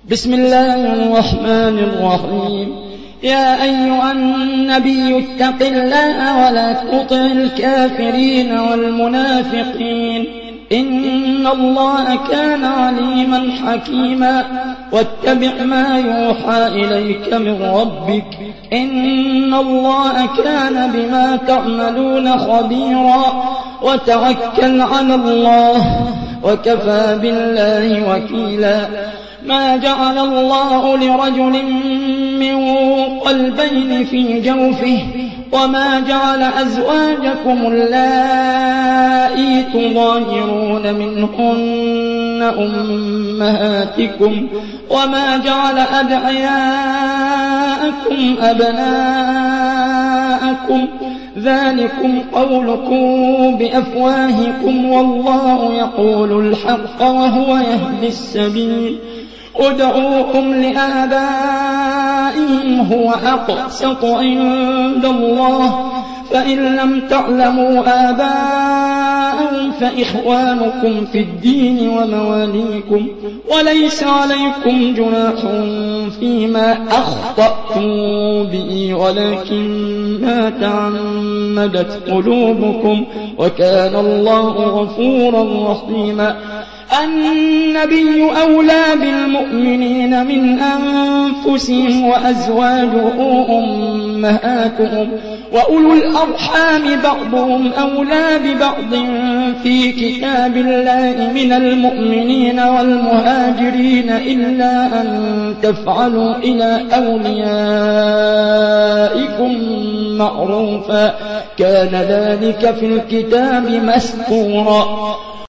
بسم الله الرحمن الرحيم. يا أيها النبي اتق الله ولا تطع الكافرين والمنافقين إن الله كان عليما حكيما. واتبع ما يوحى إليك من ربك إن الله كان بما تعملون خبيرا. وتوكل على الله وكفى بالله وكيلا. ما جعل الله لرجل من قلبين في جوفه وما جعل أزواجكم اللائي تظاهرون منهن أمهاتكم وما جعل أدعياءكم أبناءكم ذلكم قولكم بأفواهكم والله يقول الحق وهو يهدي السبيل. ادعوهم لآبائهم هو أقسط عند الله فإن لم تعلموا آباءهم فإخوانكم في الدين ومواليكم وليس عليكم جناح فيما أخطأتم به ولكن ما تعمدت قلوبكم وكان الله غفورا رحيما. النبي أولى بالمؤمنين من أنفسهم وأزواجه أمهاتهم وأولو الأرحام بعضهم أولى ببعض في كتاب الله من المؤمنين والمهاجرين إلا أن تفعلوا إلى أوليائكم معروفا كان ذلك في الكتاب مسطورا.